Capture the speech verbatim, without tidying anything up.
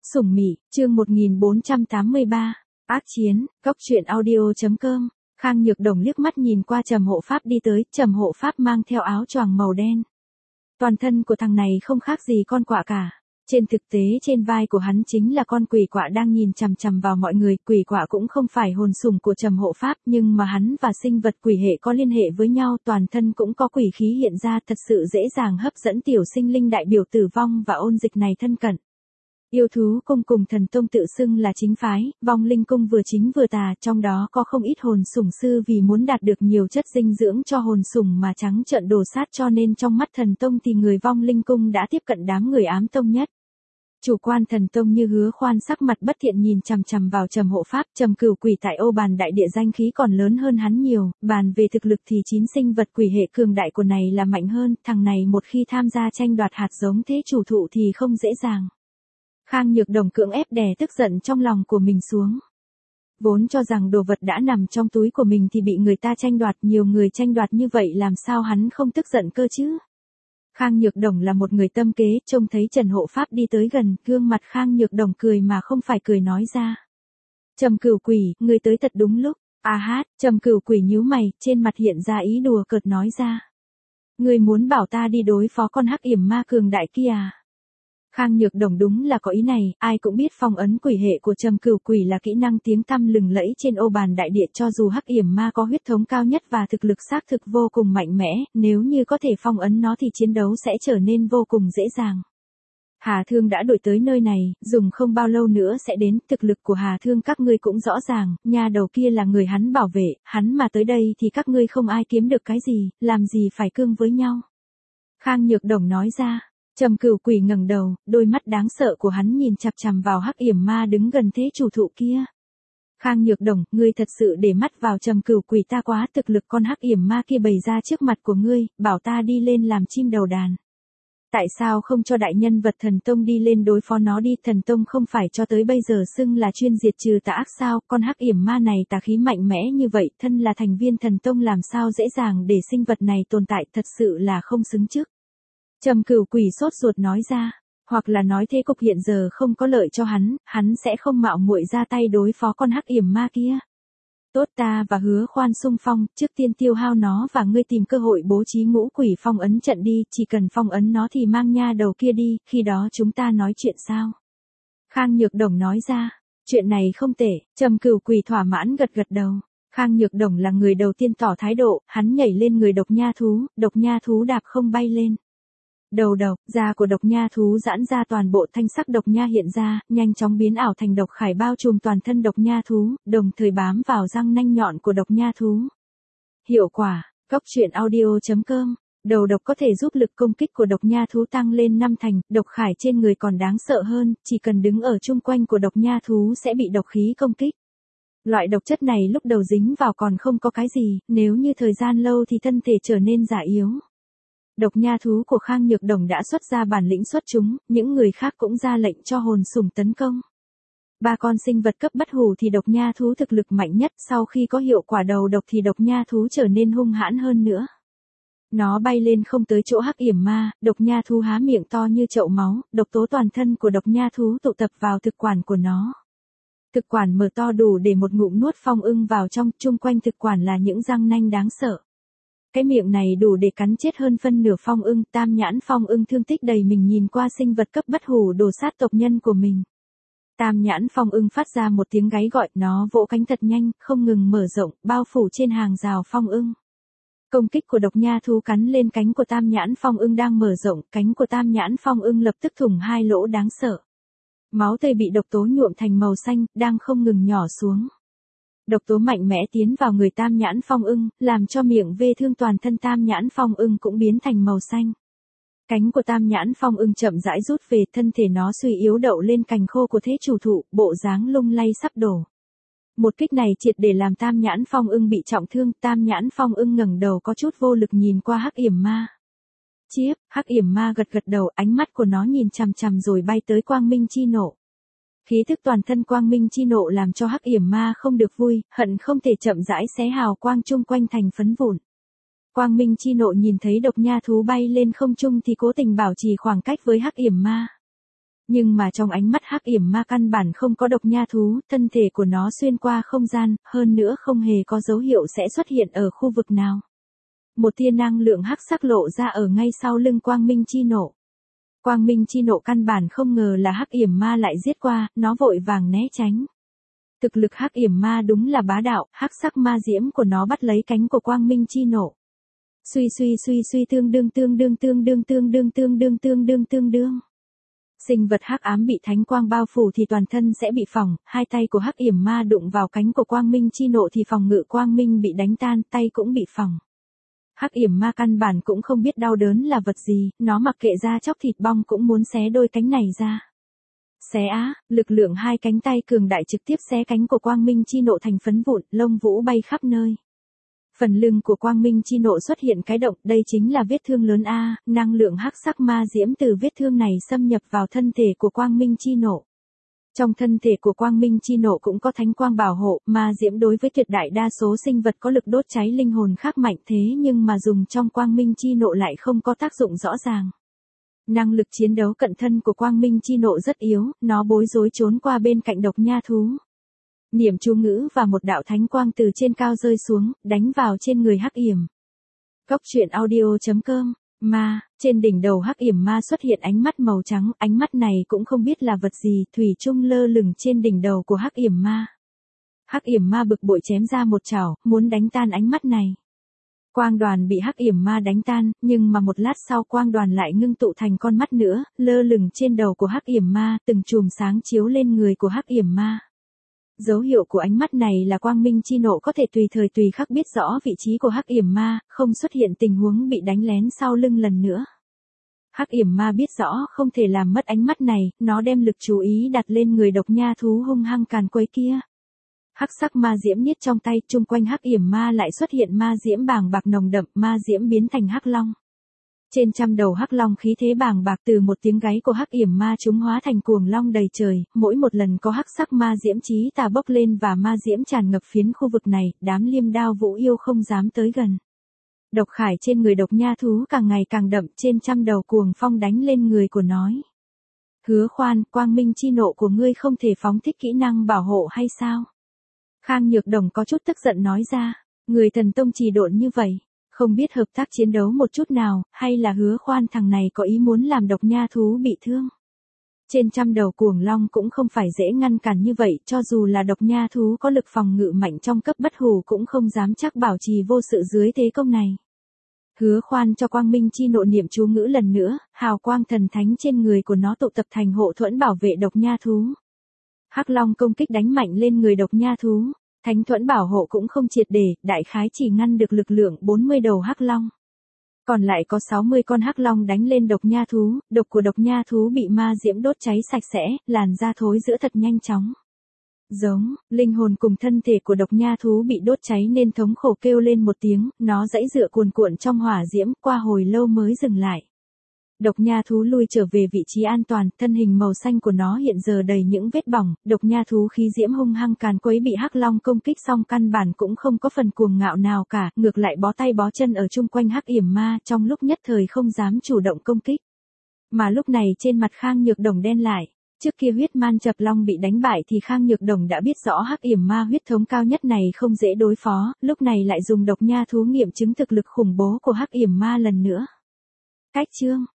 Sủng Mị, chương một nghìn bốn trăm tám mươi ba, ác chiến, góc truyện audio chấm com. Khang Nhược Đồng liếc mắt nhìn qua Trầm Hộ Pháp đi tới, Trầm Hộ Pháp mang theo áo choàng màu đen. Toàn thân của thằng này không khác gì con quạ cả. Trên thực tế trên vai của hắn chính là con quỷ quạ đang nhìn chằm chằm vào mọi người. Quỷ quạ cũng không phải hồn sủng của Trầm Hộ Pháp, nhưng mà hắn và sinh vật quỷ hệ có liên hệ với nhau, toàn thân cũng có quỷ khí hiện ra, thật sự dễ dàng hấp dẫn tiểu sinh linh đại biểu tử vong và ôn dịch này thân cận. Yêu thú cung cùng thần tông tự xưng là chính phái, vong linh cung vừa chính vừa tà, trong đó có không ít hồn sủng sư vì muốn đạt được nhiều chất dinh dưỡng cho hồn sủng mà trắng trợn đổ sát, cho nên trong mắt thần tông thì người vong linh cung đã tiếp cận đám người ám tông nhất. Chủ quan thần tông như Hứa Khoan sắc mặt bất thiện nhìn chằm chằm vào Trầm Hộ Pháp. Trầm Cửu Quỷ tại Ô Bàn Đại Địa danh khí còn lớn hơn hắn nhiều, bàn về thực lực thì chín sinh vật quỷ hệ cường đại của này là mạnh hơn, thằng này một khi tham gia tranh đoạt hạt giống thế chủ thụ thì không dễ dàng. Khang Nhược Đồng cưỡng ép đè tức giận trong lòng của mình xuống. Vốn cho rằng đồ vật đã nằm trong túi của mình thì bị người ta tranh đoạt, nhiều người tranh đoạt như vậy làm sao hắn không tức giận cơ chứ. Khang Nhược Đồng là một người tâm kế, trông thấy Trần Hộ Pháp đi tới gần, gương mặt Khang Nhược Đồng cười mà không phải cười nói ra. Trầm Cửu Quỷ, ngươi tới thật đúng lúc. A hát, Trầm Cửu Quỷ nhíu mày, trên mặt hiện ra ý đùa cợt nói ra. Ngươi muốn bảo ta đi đối phó con hắc yểm ma cường đại kia à? Khang Nhược Đồng đúng là có ý này, ai cũng biết phong ấn quỷ hệ của Trầm Cửu Quỷ là kỹ năng tiếng tăm lừng lẫy trên Ô Bàn Đại Địa, cho dù hắc yểm ma có huyết thống cao nhất và thực lực xác thực vô cùng mạnh mẽ, nếu như có thể phong ấn nó thì chiến đấu sẽ trở nên vô cùng dễ dàng. Hà Thương đã đuổi tới nơi này, dùng không bao lâu nữa sẽ đến, thực lực của Hà Thương các ngươi cũng rõ ràng, nha đầu kia là người hắn bảo vệ, hắn mà tới đây thì các ngươi không ai kiếm được cái gì, làm gì phải cương với nhau. Khang Nhược Đồng nói ra. Trầm Cửu Quỷ ngẩng đầu, đôi mắt đáng sợ của hắn nhìn chằm chằm vào hắc yểm ma đứng gần thế chủ thụ kia. Khang Nhược Đồng, ngươi thật sự để mắt vào Trầm Cửu Quỷ ta quá, thực lực con hắc yểm ma kia bày ra trước mặt của ngươi, bảo ta đi lên làm chim đầu đàn. Tại sao không cho đại nhân vật thần tông đi lên đối phó nó đi, thần tông không phải cho tới bây giờ xưng là chuyên diệt trừ tà ác sao, con hắc yểm ma này tà khí mạnh mẽ như vậy, thân là thành viên thần tông làm sao dễ dàng để sinh vật này tồn tại, thật sự là không xứng trước. Trầm Cửu Quỷ sốt ruột nói ra, hoặc là nói thế cục hiện giờ không có lợi cho hắn, hắn sẽ không mạo muội ra tay đối phó con hắc yểm ma kia. Tốt, ta và Hứa Khoan xung phong, trước tiên tiêu hao nó và ngươi tìm cơ hội bố trí ngũ quỷ phong ấn trận đi, chỉ cần phong ấn nó thì mang nha đầu kia đi, khi đó chúng ta nói chuyện sao? Khang Nhược Đồng nói ra, chuyện này không tệ, Trầm Cửu Quỷ thỏa mãn gật gật đầu. Khang Nhược Đồng là người đầu tiên tỏ thái độ, hắn nhảy lên người độc nha thú, độc nha thú đạp không bay lên. Đầu độc, da của độc nha thú giãn ra, toàn bộ thanh sắc độc nha hiện ra, nhanh chóng biến ảo thành độc khải bao trùm toàn thân độc nha thú, đồng thời bám vào răng nanh nhọn của độc nha thú. Hiệu quả, góc truyện audio chấm com, đầu độc có thể giúp lực công kích của độc nha thú tăng lên năm thành, độc khải trên người còn đáng sợ hơn, chỉ cần đứng ở chung quanh của độc nha thú sẽ bị độc khí công kích. Loại độc chất này lúc đầu dính vào còn không có cái gì, nếu như thời gian lâu thì thân thể trở nên già yếu. Độc nha thú của Khang Nhược Đồng đã xuất ra bản lĩnh xuất chúng, những người khác cũng ra lệnh cho hồn sủng tấn công. Ba con sinh vật cấp bất hủ thì độc nha thú thực lực mạnh nhất, sau khi có hiệu quả đầu độc thì độc nha thú trở nên hung hãn hơn nữa. Nó bay lên không tới chỗ hắc yểm ma, độc nha thú há miệng to như chậu máu, độc tố toàn thân của độc nha thú tụ tập vào thực quản của nó. Thực quản mở to đủ để một ngụm nuốt phong ưng vào trong, chung quanh thực quản là những răng nanh đáng sợ. Cái miệng này đủ để cắn chết hơn phân nửa phong ưng, tam nhãn phong ưng thương tích đầy mình nhìn qua sinh vật cấp bất hủ đổ sát tộc nhân của mình. Tam nhãn phong ưng phát ra một tiếng gáy gọi, nó vỗ cánh thật nhanh, không ngừng mở rộng, bao phủ trên hàng rào phong ưng. Công kích của độc nha thú cắn lên cánh của tam nhãn phong ưng đang mở rộng, cánh của tam nhãn phong ưng lập tức thủng hai lỗ đáng sợ. Máu tươi bị độc tố nhuộm thành màu xanh, đang không ngừng nhỏ xuống. Độc tố mạnh mẽ tiến vào người tam nhãn phong ưng, làm cho miệng vết thương toàn thân tam nhãn phong ưng cũng biến thành màu xanh. Cánh của tam nhãn phong ưng chậm rãi rút về, thân thể nó suy yếu đậu lên cành khô của thế chủ thụ, bộ dáng lung lay sắp đổ. Một kích này triệt để làm tam nhãn phong ưng bị trọng thương, tam nhãn phong ưng ngẩng đầu có chút vô lực nhìn qua hắc yểm ma. Chiếp, hắc yểm ma gật gật đầu, ánh mắt của nó nhìn chằm chằm rồi bay tới quang minh chi nộ. Khí thức toàn thân quang minh chi nộ làm cho hắc yểm ma không được vui, hận không thể chậm rãi xé hào quang chung quanh thành phấn vụn. Quang minh chi nộ nhìn thấy độc nha thú bay lên không trung thì cố tình bảo trì khoảng cách với hắc yểm ma. Nhưng mà trong ánh mắt hắc yểm ma căn bản không có độc nha thú, thân thể của nó xuyên qua không gian, hơn nữa không hề có dấu hiệu sẽ xuất hiện ở khu vực nào. Một tia năng lượng hắc sắc lộ ra ở ngay sau lưng quang minh chi nộ. Quang minh chi nộ căn bản không ngờ là hắc yểm ma lại giết qua, nó vội vàng né tránh. Thực lực hắc yểm ma đúng là bá đạo, hắc sắc ma diễm của nó bắt lấy cánh của quang minh chi nộ. Suy suy suy suy tương đương tương đương tương đương tương đương tương đương tương đương tương đương. Sinh vật hắc ám bị thánh quang bao phủ thì toàn thân sẽ bị phỏng, hai tay của hắc yểm ma đụng vào cánh của quang minh chi nộ thì phòng ngự quang minh bị đánh tan, tay cũng bị phỏng. Hắc yểm ma căn bản cũng không biết đau đớn là vật gì, nó mặc kệ da chóc thịt bong cũng muốn xé đôi cánh này ra. Xé á, lực lượng hai cánh tay cường đại trực tiếp xé cánh của quang minh chi nộ thành phấn vụn, lông vũ bay khắp nơi. Phần lưng của quang minh chi nộ xuất hiện cái động, đây chính là vết thương lớn A, năng lượng hắc sắc ma diễm từ vết thương này xâm nhập vào thân thể của quang minh chi nộ. Trong thân thể của quang minh chi nộ cũng có thánh quang bảo hộ, ma diễm đối với tuyệt đại đa số sinh vật có lực đốt cháy linh hồn khác mạnh thế nhưng mà dùng trong quang minh chi nộ lại không có tác dụng rõ ràng. Năng lực chiến đấu cận thân của quang minh chi nộ rất yếu, nó bối rối trốn qua bên cạnh độc nha thú. Niệm chú ngữ và một đạo thánh quang từ trên cao rơi xuống, đánh vào trên người hắc yểm. Cốc truyện audio chấm com. Ma, trên đỉnh đầu hắc yểm ma xuất hiện ánh mắt màu trắng, ánh mắt này cũng không biết là vật gì, thủy chung lơ lửng trên đỉnh đầu của hắc yểm ma. Hắc yểm ma bực bội chém ra một chảo, muốn đánh tan ánh mắt này. Quang đoàn bị hắc yểm ma đánh tan, nhưng mà một lát sau quang đoàn lại ngưng tụ thành con mắt nữa, lơ lửng trên đầu của hắc yểm ma, từng chùm sáng chiếu lên người của hắc yểm ma. Dấu hiệu của ánh mắt này là quang minh chi nộ có thể tùy thời tùy khắc biết rõ vị trí của hắc yểm ma, không xuất hiện tình huống bị đánh lén sau lưng lần nữa. Hắc yểm ma biết rõ không thể làm mất ánh mắt này, nó đem lực chú ý đặt lên người độc nha thú hung hăng càn quấy kia. Hắc sắc ma diễm niết trong tay, chung quanh hắc yểm ma lại xuất hiện ma diễm bàng bạc nồng đậm, ma diễm biến thành hắc long. Trên trăm đầu hắc long khí thế bàng bạc từ một tiếng gáy của hắc yểm ma chúng hóa thành cuồng long đầy trời, mỗi một lần có hắc sắc ma diễm chí tà bốc lên và ma diễm tràn ngập phiến khu vực này, đám liêm đao vũ yêu không dám tới gần. Độc khải trên người độc nha thú càng ngày càng đậm, trên trăm đầu cuồng phong đánh lên người của nó. Hứa Khoan, quang minh chi nộ của ngươi không thể phóng thích kỹ năng bảo hộ hay sao? Khang Nhược Đồng có chút tức giận nói ra, người thần tông trì độn như vậy. Không biết hợp tác chiến đấu một chút nào, hay là Hứa Khoan thằng này có ý muốn làm độc nha thú bị thương. Trên trăm đầu cuồng long cũng không phải dễ ngăn cản như vậy, cho dù là độc nha thú có lực phòng ngự mạnh trong cấp bất hủ cũng không dám chắc bảo trì vô sự dưới thế công này. Hứa Khoan cho quang minh chi nộ niệm chú ngữ lần nữa, hào quang thần thánh trên người của nó tụ tập thành hộ thuẫn bảo vệ độc nha thú. Hắc long công kích đánh mạnh lên người độc nha thú. Thánh thuẫn bảo hộ cũng không triệt để, đại khái chỉ ngăn được lực lượng bốn mươi đầu hắc long. Còn lại có sáu mươi con hắc long đánh lên độc nha thú, độc của độc nha thú bị ma diễm đốt cháy sạch sẽ, làn da thối rữa thật nhanh chóng. Giống, linh hồn cùng thân thể của độc nha thú bị đốt cháy nên thống khổ kêu lên một tiếng, nó giãy giụa cuồn cuộn trong hỏa diễm, qua hồi lâu mới dừng lại. Độc nha thú lui trở về vị trí an toàn, thân hình màu xanh của nó hiện giờ đầy những vết bỏng, độc nha thú khí diễm hung hăng càn quấy bị hắc long công kích xong căn bản cũng không có phần cuồng ngạo nào cả, ngược lại bó tay bó chân ở chung quanh hắc yểm ma, trong lúc nhất thời không dám chủ động công kích. Mà lúc này trên mặt Khang Nhược Đồng đen lại, trước kia huyết man chập long bị đánh bại thì Khang Nhược Đồng đã biết rõ hắc yểm ma huyết thống cao nhất này không dễ đối phó, lúc này lại dùng độc nha thú nghiệm chứng thực lực khủng bố của hắc yểm ma lần nữa. Cách chương